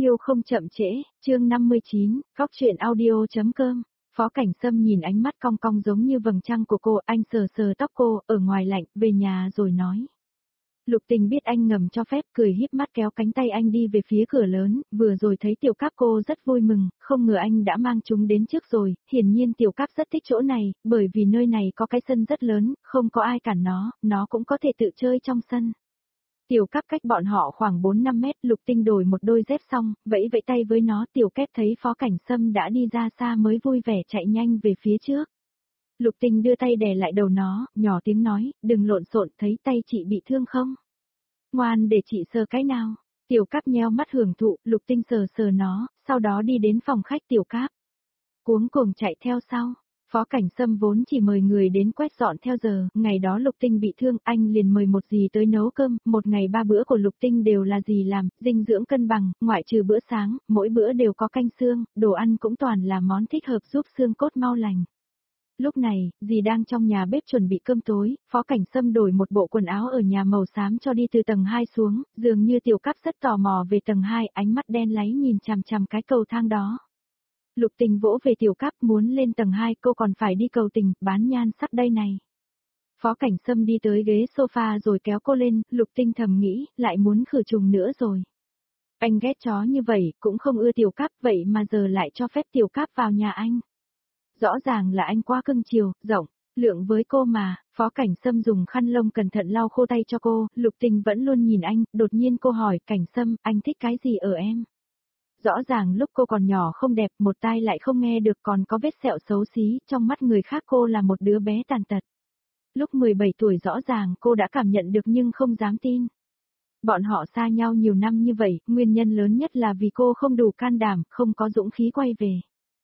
Yêu không chậm trễ, chương 59, góc truyện audio.com. Phó Cảnh Sâm nhìn ánh mắt cong cong giống như vầng trăng của cô, anh sờ sờ tóc cô, ở ngoài lạnh, về nhà rồi nói. Lục Tình biết anh ngầm cho phép, cười híp mắt kéo cánh tay anh đi về phía cửa lớn, vừa rồi thấy Tiểu Cáp cô rất vui mừng, không ngờ anh đã mang chúng đến trước rồi, hiển nhiên Tiểu Cáp rất thích chỗ này, bởi vì nơi này có cái sân rất lớn, không có ai cản nó cũng có thể tự chơi trong sân. Tiểu Cáp cách bọn họ khoảng 4-5 mét, Lục Tinh đổi một đôi dép xong, vẫy vẫy tay với nó, Tiểu Cáp thấy Phó Cảnh Sâm đã đi ra xa mới vui vẻ chạy nhanh về phía trước. Lục Tinh đưa tay đè lại đầu nó, nhỏ tiếng nói, đừng lộn xộn, thấy tay chị bị thương không? Ngoan để chị sờ cái nào. Tiểu Cáp nheo mắt hưởng thụ, Lục Tinh sờ sờ nó, sau đó đi đến phòng khách Tiểu Cáp. Cuống cuồng chạy theo sau. Phó Cảnh Sâm vốn chỉ mời người đến quét dọn theo giờ, ngày đó Lục Tinh bị thương, anh liền mời một dì tới nấu cơm, một ngày 3 bữa của Lục Tinh đều là dì làm, dinh dưỡng cân bằng, ngoại trừ bữa sáng, mỗi bữa đều có canh xương, đồ ăn cũng toàn là món thích hợp giúp xương cốt mau lành. Lúc này, dì đang trong nhà bếp chuẩn bị cơm tối, Phó Cảnh Sâm đổi một bộ quần áo ở nhà màu xám cho đi từ tầng 2 xuống, dường như Tiểu Cáp rất tò mò về tầng 2, ánh mắt đen láy nhìn chằm chằm cái cầu thang đó. Lục Tình vỗ về Tiểu Cáp, muốn lên tầng 2, cô còn phải đi cầu tình, bán nhan sắc đây này. Phó Cảnh Sâm đi tới ghế sofa rồi kéo cô lên, Lục Tinh thầm nghĩ, lại muốn khử trùng nữa rồi. Anh ghét chó như vậy, cũng không ưa Tiểu Cáp, vậy mà giờ lại cho phép Tiểu Cáp vào nhà anh. Rõ ràng là anh quá cưng chiều, rộng, lượng với cô mà. Phó Cảnh Sâm dùng khăn lông cẩn thận lau khô tay cho cô, Lục Tình vẫn luôn nhìn anh, đột nhiên cô hỏi, Cảnh Sâm, anh thích cái gì ở em? Rõ ràng lúc cô còn nhỏ không đẹp, một tai lại không nghe được, còn có vết sẹo xấu xí, trong mắt người khác cô là một đứa bé tàn tật. Lúc 17 tuổi rõ ràng cô đã cảm nhận được nhưng không dám tin. Bọn họ xa nhau nhiều năm như vậy, nguyên nhân lớn nhất là vì cô không đủ can đảm, không có dũng khí quay về.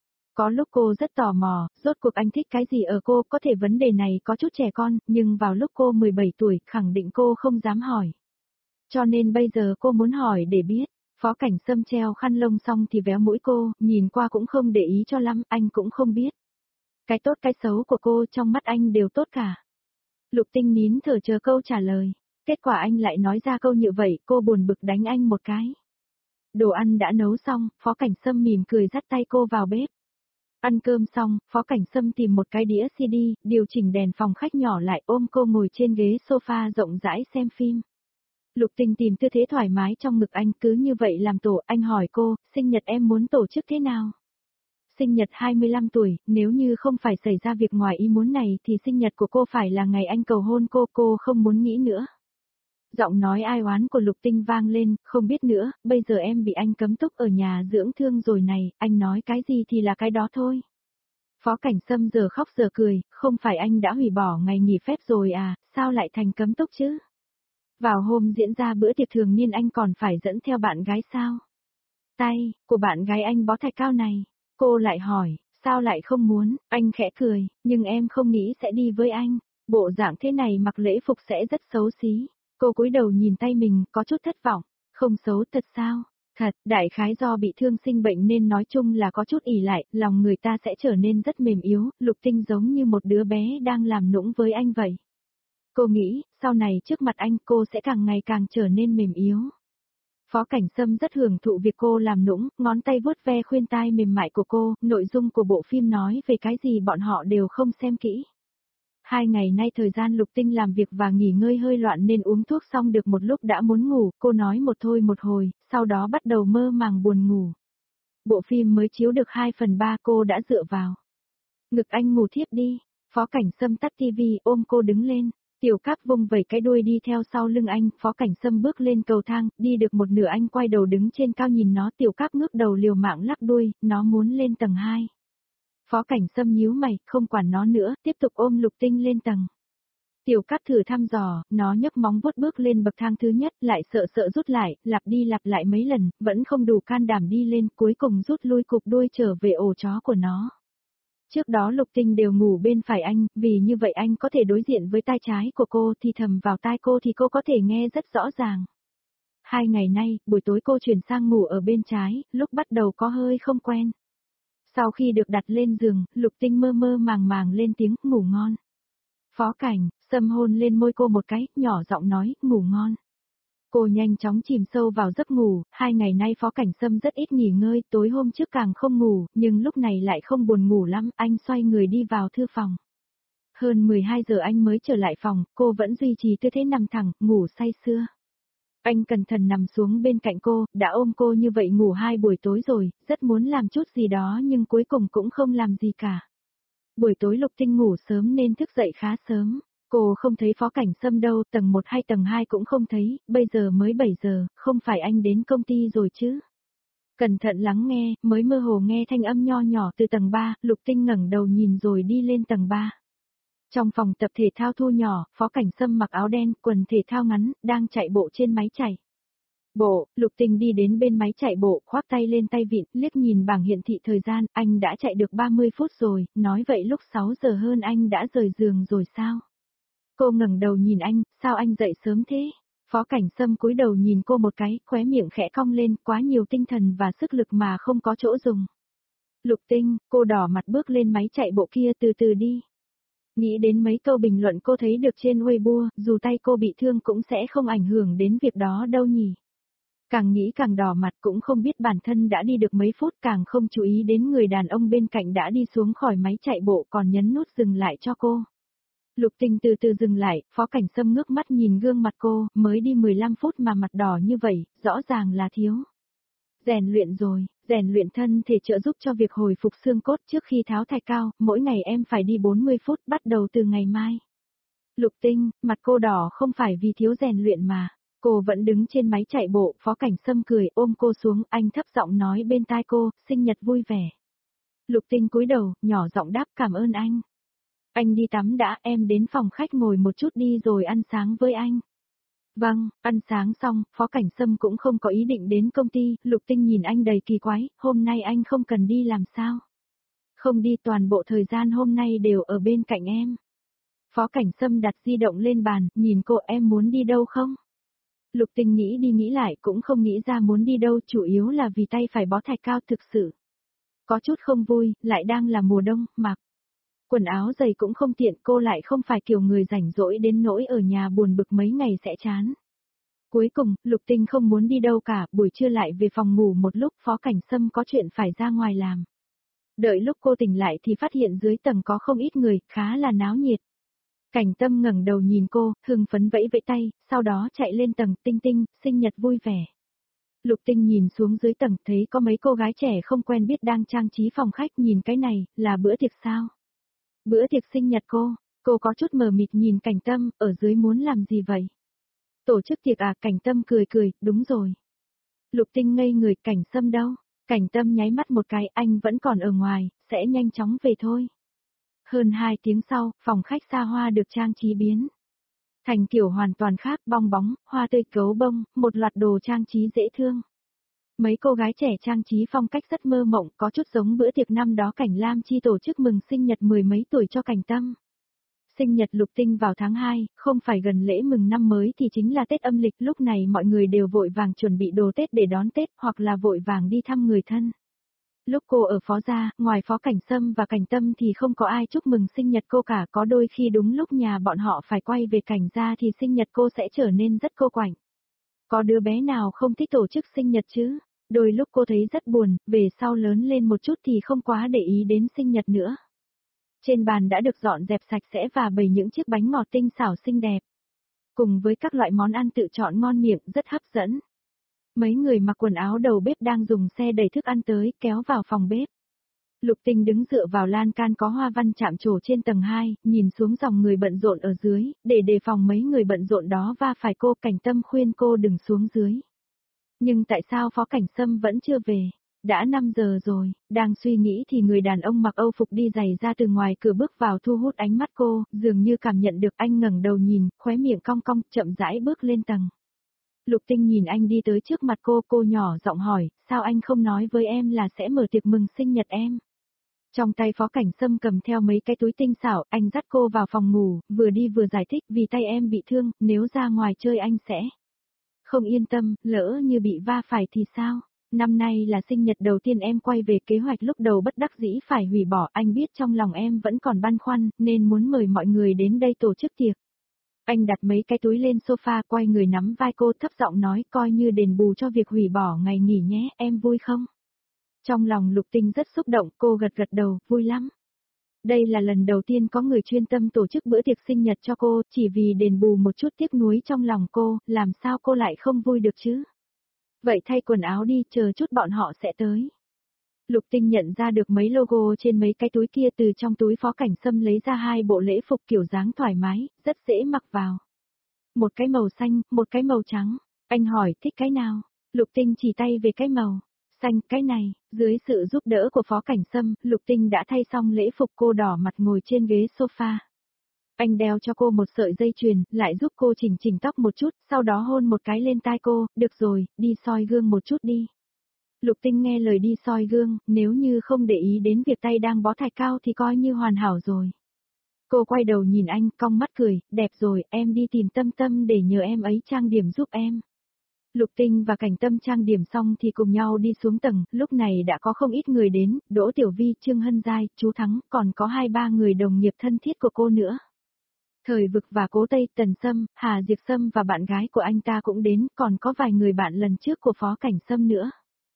Có lúc cô rất tò mò, rốt cuộc anh thích cái gì ở cô, có thể vấn đề này có chút trẻ con, nhưng vào lúc cô 17 tuổi, khẳng định cô không dám hỏi. Cho nên bây giờ cô muốn hỏi để biết. Phó Cảnh Sâm treo khăn lông xong thì véo mũi cô, nhìn qua cũng không để ý cho lắm, anh cũng không biết. Cái tốt cái xấu của cô trong mắt anh đều tốt cả. Lục Tinh nín thở chờ câu trả lời. Kết quả anh lại nói ra câu như vậy, cô buồn bực đánh anh một cái. Đồ ăn đã nấu xong, Phó Cảnh Sâm mỉm cười dắt tay cô vào bếp. Ăn cơm xong, Phó Cảnh Sâm tìm một cái đĩa CD, điều chỉnh đèn phòng khách nhỏ lại, ôm cô ngồi trên ghế sofa rộng rãi xem phim. Lục Tình tìm tư thế thoải mái trong ngực anh, cứ như vậy làm tổ, anh hỏi cô, sinh nhật em muốn tổ chức thế nào? Sinh nhật 25 tuổi, nếu như không phải xảy ra việc ngoài ý muốn này thì sinh nhật của cô phải là ngày anh cầu hôn cô không muốn nghĩ nữa. Giọng nói ai oán của Lục Tinh vang lên, không biết nữa, bây giờ em bị anh cấm túc ở nhà dưỡng thương rồi này, anh nói cái gì thì là cái đó thôi. Phó Cảnh Sâm giờ khóc giờ cười, không phải anh đã hủy bỏ ngày nghỉ phép rồi à, sao lại thành cấm túc chứ? Vào hôm diễn ra bữa tiệc thường niên anh còn phải dẫn theo bạn gái sao? Tay, của bạn gái anh bó thạch cao này. Cô lại hỏi, sao lại không muốn, anh khẽ cười, nhưng em không nghĩ sẽ đi với anh. Bộ dạng thế này mặc lễ phục sẽ rất xấu xí. Cô cúi đầu nhìn tay mình, có chút thất vọng. Không xấu thật sao? Thật, đại khái do bị thương sinh bệnh nên nói chung là có chút ỉ lại, lòng người ta sẽ trở nên rất mềm yếu, Lục Tinh giống như một đứa bé đang làm nũng với anh vậy. Cô nghĩ, sau này trước mặt anh cô sẽ càng ngày càng trở nên mềm yếu. Phó Cảnh Sâm rất hưởng thụ việc cô làm nũng, ngón tay vuốt ve khuyên tai mềm mại của cô, nội dung của bộ phim nói về cái gì bọn họ đều không xem kỹ. 2 ngày nay thời gian Lục Tinh làm việc và nghỉ ngơi hơi loạn nên uống thuốc xong được một lúc đã muốn ngủ, cô nói một thôi một hồi, sau đó bắt đầu mơ màng buồn ngủ. Bộ phim mới chiếu được 2/3 cô đã dựa vào. Ngực anh ngủ thiếp đi, Phó Cảnh Sâm tắt tivi ôm cô đứng lên. Tiểu Cáp vung vẩy cái đuôi đi theo sau lưng anh, Phó Cảnh Sâm bước lên cầu thang, đi được một nửa anh quay đầu đứng trên cao nhìn nó, Tiểu Cáp ngước đầu liều mạng lắc đuôi, nó muốn lên tầng 2. Phó Cảnh Sâm nhíu mày, không quản nó nữa, tiếp tục ôm Lục Tinh lên tầng. Tiểu Cáp thử thăm dò, nó nhấc móng vuốt bước lên bậc thang thứ nhất, lại sợ rút lại, lặp đi lặp lại mấy lần, vẫn không đủ can đảm đi lên, cuối cùng rút lui cục đuôi trở về ổ chó của nó. Trước đó Lục Tinh đều ngủ bên phải anh, vì như vậy anh có thể đối diện với tai trái của cô, thì thầm vào tai cô thì cô có thể nghe rất rõ ràng. 2 ngày nay, buổi tối cô chuyển sang ngủ ở bên trái, lúc bắt đầu có hơi không quen. Sau khi được đặt lên giường, Lục Tinh mơ mơ màng lên tiếng, ngủ ngon. Phó Cảnh Sâm hôn lên môi cô một cái, nhỏ giọng nói, ngủ ngon. Cô nhanh chóng chìm sâu vào giấc ngủ, 2 ngày nay Phó Cảnh Sâm rất ít nghỉ ngơi, tối hôm trước càng không ngủ, nhưng lúc này lại không buồn ngủ lắm, anh xoay người đi vào thư phòng. Hơn 12 giờ anh mới trở lại phòng, cô vẫn duy trì tư thế nằm thẳng, ngủ say sưa. Anh cẩn thận nằm xuống bên cạnh cô, đã ôm cô như vậy ngủ 2 buổi tối rồi, rất muốn làm chút gì đó nhưng cuối cùng cũng không làm gì cả. Buổi tối Lục Tinh ngủ sớm nên thức dậy khá sớm. Cô không thấy Phó Cảnh Sâm đâu, tầng 1 hay tầng 2 cũng không thấy, bây giờ mới 7 giờ, không phải anh đến công ty rồi chứ? Cẩn thận lắng nghe, mới mơ hồ nghe thanh âm nho nhỏ từ tầng 3, Lục Tinh ngẩng đầu nhìn rồi đi lên tầng 3. Trong phòng tập thể thao thu nhỏ, Phó Cảnh Sâm mặc áo đen, quần thể thao ngắn, đang chạy bộ trên máy chạy. Bộ, Lục Tinh đi đến bên máy chạy bộ, khoác tay lên tay vịn, liếc nhìn bảng hiển thị thời gian, anh đã chạy được 30 phút rồi, nói vậy lúc 6 giờ hơn anh đã rời giường rồi sao? Cô ngẩng đầu nhìn anh, sao anh dậy sớm thế? Phó Cảnh Sâm cúi đầu nhìn cô một cái, khóe miệng khẽ cong lên, quá nhiều tinh thần và sức lực mà không có chỗ dùng. Lục Tinh, cô đỏ mặt bước lên máy chạy bộ kia, từ từ đi. Nghĩ đến mấy câu bình luận cô thấy được trên Weibo, dù tay cô bị thương cũng sẽ không ảnh hưởng đến việc đó đâu nhỉ. Càng nghĩ càng đỏ mặt, cũng không biết bản thân đã đi được mấy phút, càng không chú ý đến người đàn ông bên cạnh đã đi xuống khỏi máy chạy bộ còn nhấn nút dừng lại cho cô. Lục Tinh từ từ dừng lại, Phó Cảnh Sâm ngước mắt nhìn gương mặt cô, mới đi 15 phút mà mặt đỏ như vậy, rõ ràng là thiếu. Rèn luyện rồi, rèn luyện thân thể trợ giúp cho việc hồi phục xương cốt trước khi tháo thai cao, mỗi ngày em phải đi 40 phút bắt đầu từ ngày mai. Lục Tinh, mặt cô đỏ không phải vì thiếu rèn luyện mà. Cô vẫn đứng trên máy chạy bộ, Phó Cảnh Sâm cười ôm cô xuống, anh thấp giọng nói bên tai cô, sinh nhật vui vẻ. Lục Tinh cúi đầu, nhỏ giọng đáp cảm ơn anh. Anh đi tắm đã, em đến phòng khách ngồi một chút đi rồi ăn sáng với anh. Vâng, ăn sáng xong, Phó Cảnh Sâm cũng không có ý định đến công ty, Lục Tinh nhìn anh đầy kỳ quái, hôm nay anh không cần đi làm sao? Không đi, toàn bộ thời gian hôm nay đều ở bên cạnh em. Phó Cảnh Sâm đặt di động lên bàn, nhìn cô, em muốn đi đâu không? Lục Tinh nghĩ đi nghĩ lại cũng không nghĩ ra muốn đi đâu, chủ yếu là vì tay phải bó thạch cao thực sự. Có chút không vui, lại đang là mùa đông, mặc. Quần áo dày cũng không tiện, cô lại không phải kiểu người rảnh rỗi đến nỗi ở nhà buồn bực mấy ngày sẽ chán. Cuối cùng, Lục Tinh không muốn đi đâu cả, buổi trưa lại về phòng ngủ một lúc, Phó Cảnh Sâm có chuyện phải ra ngoài làm. Đợi lúc cô tỉnh lại thì phát hiện dưới tầng có không ít người, khá là náo nhiệt. Cảnh Tâm ngẩng đầu nhìn cô, hưng phấn vẫy vẫy tay, sau đó chạy lên tầng, Tinh Tinh, sinh nhật vui vẻ. Lục Tinh nhìn xuống dưới tầng, thấy có mấy cô gái trẻ không quen biết đang trang trí phòng khách, nhìn cái này, là bữa tiệc sao? Bữa tiệc sinh nhật cô có chút mờ mịt nhìn Cảnh Tâm, ở dưới muốn làm gì vậy? Tổ chức tiệc à? Cảnh Tâm cười cười, đúng rồi. Lục Tinh ngây người, Cảnh Sâm đâu? Cảnh Tâm nháy mắt một cái, anh vẫn còn ở ngoài, sẽ nhanh chóng về thôi. Hơn 2 tiếng sau, phòng khách xa hoa được trang trí biến thành kiểu hoàn toàn khác, bong bóng, hoa tươi cấu bông, một loạt đồ trang trí dễ thương. Mấy cô gái trẻ trang trí phong cách rất mơ mộng, có chút giống bữa tiệc năm đó Cảnh Lam Chi tổ chức mừng sinh nhật 10 mấy tuổi cho Cảnh Tâm. Sinh nhật Lục Tinh vào tháng 2, không phải gần lễ mừng năm mới thì chính là Tết âm lịch, lúc này mọi người đều vội vàng chuẩn bị đồ Tết để đón Tết hoặc là vội vàng đi thăm người thân. Lúc cô ở Phó gia, ngoài Phó Cảnh Sâm và Cảnh Tâm thì không có ai chúc mừng sinh nhật cô cả, có đôi khi đúng lúc nhà bọn họ phải quay về Cảnh gia thì sinh nhật cô sẽ trở nên rất cô quạnh. Có đứa bé nào không thích tổ chức sinh nhật chứ? Đôi lúc cô thấy rất buồn, về sau lớn lên một chút thì không quá để ý đến sinh nhật nữa. Trên bàn đã được dọn dẹp sạch sẽ và bày những chiếc bánh ngọt tinh xảo xinh đẹp. Cùng với các loại món ăn tự chọn ngon miệng rất hấp dẫn. Mấy người mặc quần áo đầu bếp đang dùng xe đẩy thức ăn tới, kéo vào phòng bếp. Lục Tinh đứng dựa vào lan can có hoa văn chạm trổ trên tầng 2, nhìn xuống dòng người bận rộn ở dưới, để đề phòng mấy người bận rộn đó va phải cô. Cảnh Tâm khuyên cô đừng xuống dưới. Nhưng tại sao Phó Cảnh Sâm vẫn chưa về? Đã 5 giờ rồi, đang suy nghĩ thì người đàn ông mặc Âu phục đi giày ra từ ngoài cửa bước vào thu hút ánh mắt cô, dường như cảm nhận được. Anh ngẩng đầu nhìn, khóe miệng cong cong, chậm rãi bước lên tầng. Lục Tinh nhìn anh đi tới trước mặt cô nhỏ giọng hỏi, sao anh không nói với em là sẽ mở tiệc mừng sinh nhật em? Trong tay Phó Cảnh Sâm cầm theo mấy cái túi tinh xảo, anh dắt cô vào phòng ngủ, vừa đi vừa giải thích, vì tay em bị thương, nếu ra ngoài chơi anh sẽ không yên tâm, lỡ như bị va phải thì sao? Năm nay là sinh nhật đầu tiên em quay về, kế hoạch lúc đầu bất đắc dĩ phải hủy bỏ, anh biết trong lòng em vẫn còn băn khoăn, nên muốn mời mọi người đến đây tổ chức tiệc. Anh đặt mấy cái túi lên sofa, quay người nắm vai cô, thấp giọng nói, coi như đền bù cho việc hủy bỏ ngày nghỉ nhé, em vui không? Trong lòng Lục Tinh rất xúc động, cô gật gật đầu, vui lắm. Đây là lần đầu tiên có người chuyên tâm tổ chức bữa tiệc sinh nhật cho cô, chỉ vì đền bù một chút tiếc nuối trong lòng cô, làm sao cô lại không vui được chứ? Vậy thay quần áo đi, chờ chút bọn họ sẽ tới. Lục Tinh nhận ra được mấy logo trên mấy cái túi kia, từ trong túi Phó Cảnh Sâm lấy ra 2 bộ lễ phục kiểu dáng thoải mái, rất dễ mặc vào. Một cái màu xanh, một cái màu trắng. Anh hỏi thích cái nào? Lục Tinh chỉ tay về cái màu xanh, cái này. Dưới sự giúp đỡ của Phó Cảnh Sâm, Lục Tinh đã thay xong lễ phục, cô đỏ mặt ngồi trên ghế sofa. Anh đeo cho cô một sợi dây chuyền, lại giúp cô chỉnh chỉnh tóc một chút, sau đó hôn một cái lên tai cô, được rồi, đi soi gương một chút đi. Lục Tinh nghe lời đi soi gương, nếu như không để ý đến việc tay đang bó thạch cao thì coi như hoàn hảo rồi. Cô quay đầu nhìn anh, cong mắt cười, đẹp rồi, em đi tìm Tâm Tâm để nhờ em ấy trang điểm giúp em. Lục Tinh và Cảnh Tâm trang điểm xong thì cùng nhau đi xuống tầng, lúc này đã có không ít người đến, Đỗ Tiểu Vi, Trương Hân Giai, chú Thắng, còn có 2-3 người đồng nghiệp thân thiết của cô nữa. Thời Vực và Cố Tây, Tần Sâm, Hà Diệp Sâm và bạn gái của anh ta cũng đến, còn có vài người bạn lần trước của Phó Cảnh Sâm nữa.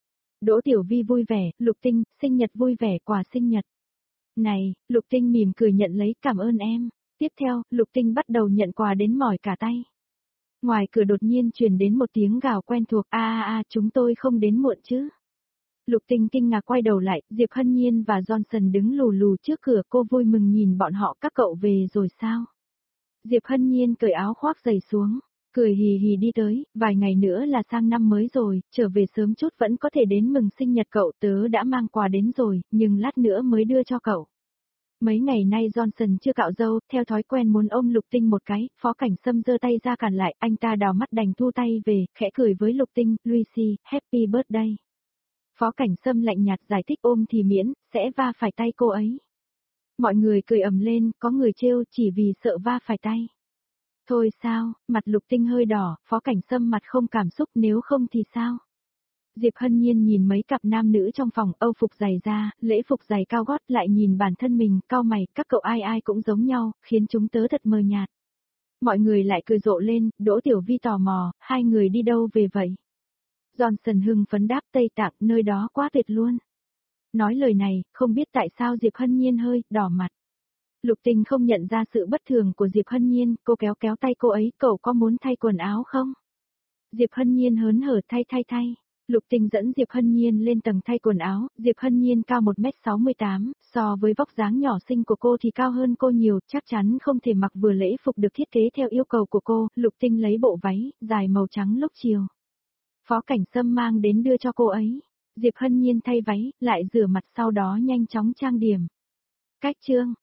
Đỗ Tiểu Vi vui vẻ, Lục Tinh, sinh nhật vui vẻ, quà sinh nhật. Này, Lục Tinh mỉm cười nhận lấy, cảm ơn em. Tiếp theo, Lục Tinh bắt đầu nhận quà đến mỏi cả tay. Ngoài cửa đột nhiên truyền đến một tiếng gào quen thuộc, chúng tôi không đến muộn chứ. Lục Tinh kinh ngạc quay đầu lại, Diệp Hân Nhiên và Johnson đứng lù lù trước cửa, cô vui mừng nhìn bọn họ, các cậu về rồi sao? Diệp Hân Nhiên cởi áo khoác giày xuống, cười hì hì đi tới, vài ngày nữa là sang năm mới rồi, trở về sớm chút vẫn có thể đến mừng sinh nhật cậu, tớ đã mang quà đến rồi, nhưng lát nữa mới đưa cho cậu. Mấy ngày nay Johnson chưa cạo râu, theo thói quen muốn ôm Lục Tinh một cái, Phó Cảnh Sâm giơ tay ra cản lại, anh ta đào mắt đành thu tay về, khẽ cười với Lục Tinh, Lucy, happy birthday. Phó Cảnh Sâm lạnh nhạt giải thích, ôm thì miễn, sẽ va phải tay cô ấy. Mọi người cười ầm lên, có người trêu chỉ vì sợ va phải tay. Thôi sao, mặt Lục Tinh hơi đỏ, Phó Cảnh Sâm mặt không cảm xúc, nếu không thì sao? Diệp Hân Nhiên nhìn mấy cặp nam nữ trong phòng, âu phục giày da, lễ phục giày cao gót, lại nhìn bản thân mình, cau mày, các cậu ai ai cũng giống nhau, khiến chúng tớ thật mờ nhạt. Mọi người lại cười rộ lên, Đỗ Tiểu Vi tò mò, hai người đi đâu về vậy? Johnson hưng phấn đáp, Tây Tạng, nơi đó quá tuyệt luôn. Nói lời này, không biết tại sao Diệp Hân Nhiên hơi đỏ mặt. Lục Tinh không nhận ra sự bất thường của Diệp Hân Nhiên, cô kéo kéo tay cô ấy, cậu có muốn thay quần áo không? Diệp Hân Nhiên hớn hở, thay. Lục Tinh dẫn Diệp Hân Nhiên lên tầng thay quần áo, Diệp Hân Nhiên cao 1m68, so với vóc dáng nhỏ xinh của cô thì cao hơn cô nhiều, chắc chắn không thể mặc vừa lễ phục được thiết kế theo yêu cầu của cô, Lục Tinh lấy bộ váy, dài màu trắng lúc chiều. Phó Cảnh Sâm mang đến đưa cho cô ấy. Diệp Hân Nhiên thay váy, lại rửa mặt sau đó nhanh chóng trang điểm. Cách chương.